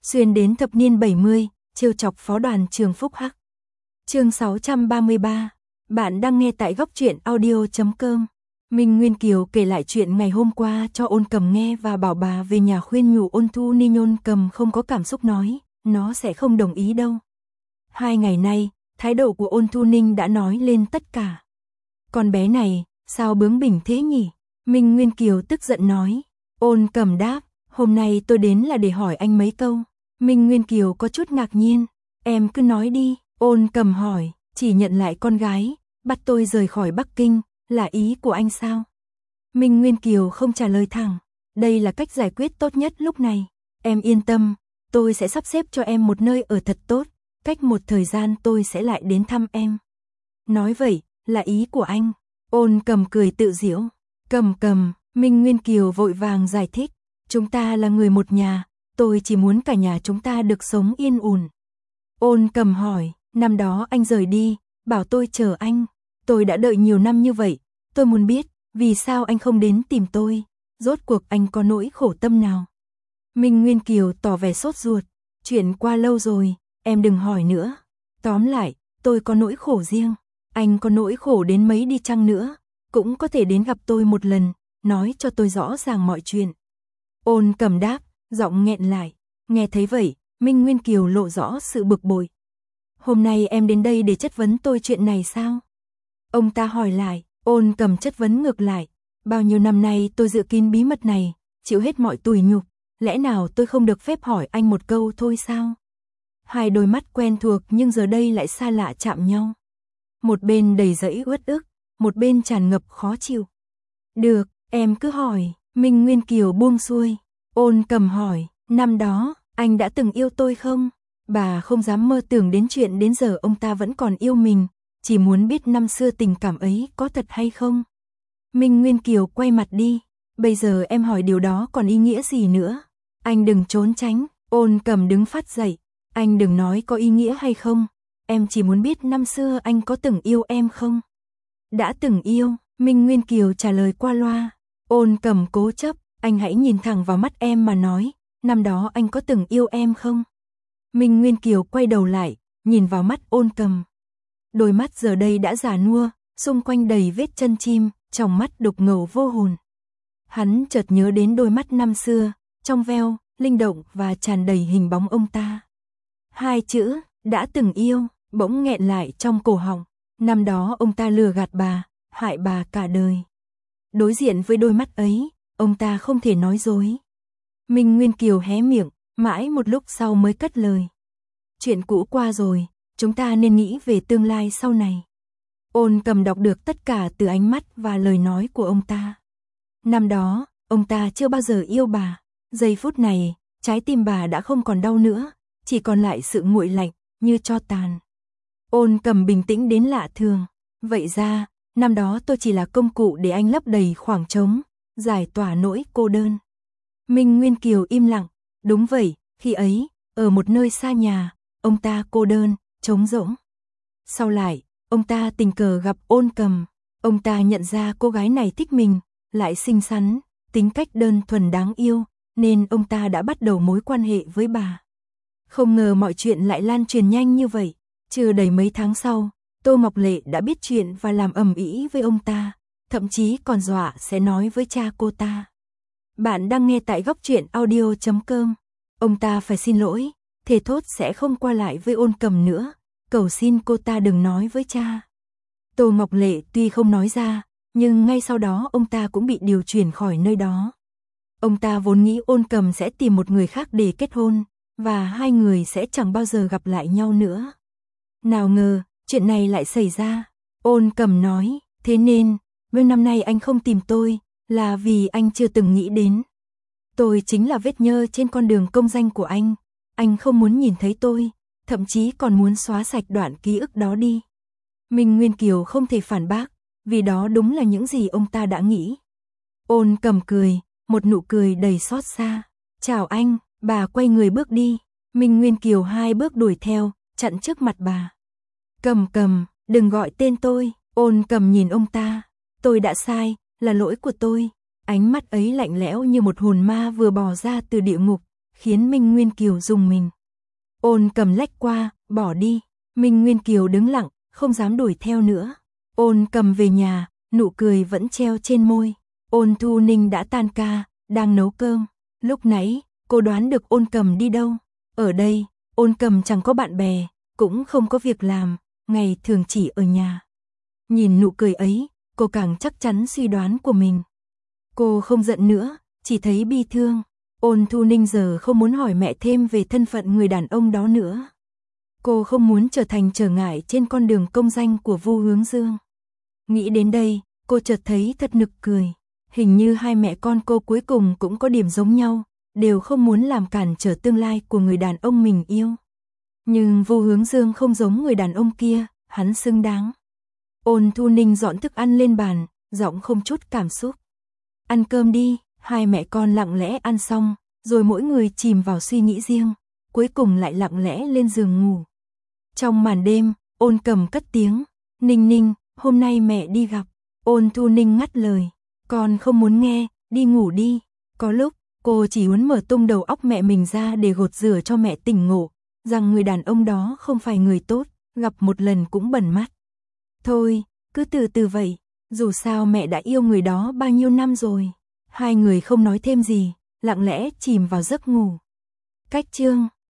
xuyên đến thập niên 70, trêu chọc phó đoàn trường Phúc Hắc. Chương 633. Bạn đang nghe tại góc truyện audio.com. Minh Nguyên Kiều kể lại chuyện ngày hôm qua cho Ôn Cầm nghe và bảo bà về nhà khuyên nhủ Ôn Thu Ninh. Ôn Cầm không có cảm xúc nói, nó sẽ không đồng ý đâu. 2 ngày nay, thái độ của Ôn Thu Ninh đã nói lên tất cả. Con bé này, sao bướng bỉnh thế nhỉ? Minh Nguyên Kiều tức giận nói. Ôn Cầm đáp, hôm nay tôi đến là để hỏi anh mấy câu. Minh Nguyên Kiều có chút ngạc nhiên. Em cứ nói đi. Ôn Cầm hỏi, chỉ nhận lại con gái, bắt tôi rời khỏi Bắc Kinh, là ý của anh sao? Minh Nguyên Kiều không trả lời thẳng. Đây là cách giải quyết tốt nhất lúc này. Em yên tâm, tôi sẽ sắp xếp cho em một nơi ở thật tốt. Cách một thời gian tôi sẽ lại đến thăm em. Nói vậy, là ý của anh. Ôn Cầm cười tự giễu. Cầm, Minh Nguyên Kiều vội vàng giải thích. Chúng ta là người một nhà, tôi chỉ muốn cả nhà chúng ta được sống yên ổn. Ôn Cầm hỏi, năm đó anh rời đi, bảo tôi chờ anh. Tôi đã đợi nhiều năm như vậy, tôi muốn biết, vì sao anh không đến tìm tôi, rốt cuộc anh có nỗi khổ tâm nào? Minh Nguyên Kiều tỏ vẻ sốt ruột, chuyện qua lâu rồi, em đừng hỏi nữa. Tóm lại, tôi có nỗi khổ riêng, anh có nỗi khổ đến mấy đi chăng nữa, cũng có thể đến gặp tôi một lần, nói cho tôi rõ ràng mọi chuyện. Ôn Cầm đáp, giọng nghẹn lại, nghe thấy vậy, Minh Nguyên Kiều lộ rõ sự bực bội. Hôm nay em đến đây để chất vấn tôi chuyện này sao? Ông ta hỏi lại. Ôn Cầm chất vấn ngược lại, bao nhiêu năm nay tôi giữ kín bí mật này, chịu hết mọi tủi nhục, lẽ nào tôi không được phép hỏi anh một câu thôi sao? Hai đôi mắt quen thuộc nhưng giờ đây lại xa lạ chạm nhau. Một bên đầy dẫy uất ức, một bên tràn ngập khó chịu. Được, em cứ hỏi. Minh Nguyên Kiều buông xuôi. Ôn Cầm hỏi, năm đó, anh đã từng yêu tôi không? Bà không dám mơ tưởng đến chuyện đến giờ ông ta vẫn còn yêu mình, chỉ muốn biết năm xưa tình cảm ấy có thật hay không. Minh Nguyên Kiều quay mặt đi, bây giờ em hỏi điều đó còn ý nghĩa gì nữa? Anh đừng trốn tránh. Ôn Cầm đứng phát dậy, anh đừng nói có ý nghĩa hay không, em chỉ muốn biết năm xưa anh có từng yêu em không? Đã từng yêu, Minh Nguyên Kiều trả lời qua loa. Ôn Cầm cố chấp, anh hãy nhìn thẳng vào mắt em mà nói, năm đó anh có từng yêu em không? Minh Nguyên Kiều quay đầu lại, nhìn vào mắt Ôn Cầm. Đôi mắt giờ đây đã già nua, xung quanh đầy vết chân chim, trong mắt đục ngầu vô hồn. Hắn chợt nhớ đến đôi mắt năm xưa, trong veo, linh động và tràn đầy hình bóng ông ta. Hai chữ, đã từng yêu, bỗng nghẹn lại trong cổ họng. Năm đó ông ta lừa gạt bà, hại bà cả đời. Đối diện với đôi mắt ấy, ông ta không thể nói dối. Minh Nguyên Kiều hé miệng, mãi một lúc sau mới cất lời. Chuyện cũ qua rồi, chúng ta nên nghĩ về tương lai sau này. Ôn Cầm đọc được tất cả từ ánh mắt và lời nói của ông ta. Năm đó, ông ta chưa bao giờ yêu bà. Giây phút này, trái tim bà đã không còn đau nữa, chỉ còn lại sự nguội lạnh, như tro tàn. Ôn Cầm bình tĩnh đến lạ thường. Vậy ra, năm đó tôi chỉ là công cụ để anh lấp đầy khoảng trống, giải tỏa nỗi cô đơn. Minh Nguyên Kiều im lặng. Đúng vậy, khi ấy, ở một nơi xa nhà, ông ta cô đơn, trống rỗng. Sau lại, ông ta tình cờ gặp Ôn Cầm. Ông ta nhận ra cô gái này thích mình, lại xinh xắn, tính cách đơn thuần đáng yêu, nên ông ta đã bắt đầu mối quan hệ với bà. Không ngờ mọi chuyện lại lan truyền nhanh như vậy. Chưa đầy mấy tháng sau, Tô Ngọc Lệ đã biết chuyện và làm ầm ĩ với ông ta, thậm chí còn dọa sẽ nói với cha cô ta. Bạn đang nghe tại góc truyện audio.com. Ông ta phải xin lỗi, thề thốt sẽ không qua lại với Ôn Cầm nữa, cầu xin cô ta đừng nói với cha. Tô Ngọc Lệ tuy không nói ra, nhưng ngay sau đó ông ta cũng bị điều chuyển khỏi nơi đó. Ông ta vốn nghĩ Ôn Cầm sẽ tìm một người khác để kết hôn, và hai người sẽ chẳng bao giờ gặp lại nhau nữa. Nào ngờ, chuyện này lại xảy ra. Ôn Cầm nói, thế nên, mấy năm nay anh không tìm tôi, là vì anh chưa từng nghĩ đến. Tôi chính là vết nhơ trên con đường công danh của anh không muốn nhìn thấy tôi, thậm chí còn muốn xóa sạch đoạn ký ức đó đi. Minh Nguyên Kiều không thể phản bác, vì đó đúng là những gì ông ta đã nghĩ. Ôn Cầm cười, một nụ cười đầy xót xa. Chào anh, bà quay người bước đi. Minh Nguyên Kiều 2 bước đuổi theo, chặn trước mặt bà. Cầm, đừng gọi tên tôi. Ôn Cầm nhìn ông ta. Tôi đã sai, là lỗi của tôi. Ánh mắt ấy lạnh lẽo như một hồn ma vừa bò ra từ địa ngục, khiến Minh Nguyên Kiều rùng mình. Ôn Cầm lách qua, bỏ đi. Minh Nguyên Kiều đứng lặng, không dám đuổi theo nữa. Ôn Cầm về nhà, nụ cười vẫn treo trên môi. Ôn Thu Ninh đã tan ca, đang nấu cơm. Lúc nãy, cô đoán được Ôn Cầm đi đâu. Ở đây, Ôn Cầm chẳng có bạn bè, cũng không có việc làm, ngày thường chỉ ở nhà. Nhìn nụ cười ấy, cô càng chắc chắn suy đoán của mình. Cô không giận nữa, chỉ thấy bi thương. Ôn Thu Ninh giờ không muốn hỏi mẹ thêm về thân phận người đàn ông đó nữa. Cô không muốn trở thành trở ngại trên con đường công danh của Vu Hướng Dương. Nghĩ đến đây, cô chợt thấy thật nực cười. Hình như hai mẹ con cô cuối cùng cũng có điểm giống nhau, đều không muốn làm cản trở tương lai của người đàn ông mình yêu. Nhưng Vu Hướng Dương không giống người đàn ông kia, hắn xứng đáng. Ôn Thu Ninh dọn thức ăn lên bàn, giọng không chút cảm xúc. Ăn cơm đi, hai mẹ con lặng lẽ ăn xong, rồi mỗi người chìm vào suy nghĩ riêng, cuối cùng lại lặng lẽ lên giường ngủ. Trong màn đêm, Ôn Cầm cất tiếng, Ninh Ninh, hôm nay mẹ đi gặp. Ôn Thu Ninh ngắt lời, con không muốn nghe, đi ngủ đi. Có lúc, cô chỉ muốn mở tung đầu óc mẹ mình ra để gột rửa cho mẹ tỉnh ngộ, rằng người đàn ông đó không phải người tốt, gặp một lần cũng bẩn mắt. Thôi, cứ từ từ vậy, dù sao mẹ đã yêu người đó bao nhiêu năm rồi. Hai người không nói thêm gì, lặng lẽ chìm vào giấc ngủ. Cách chương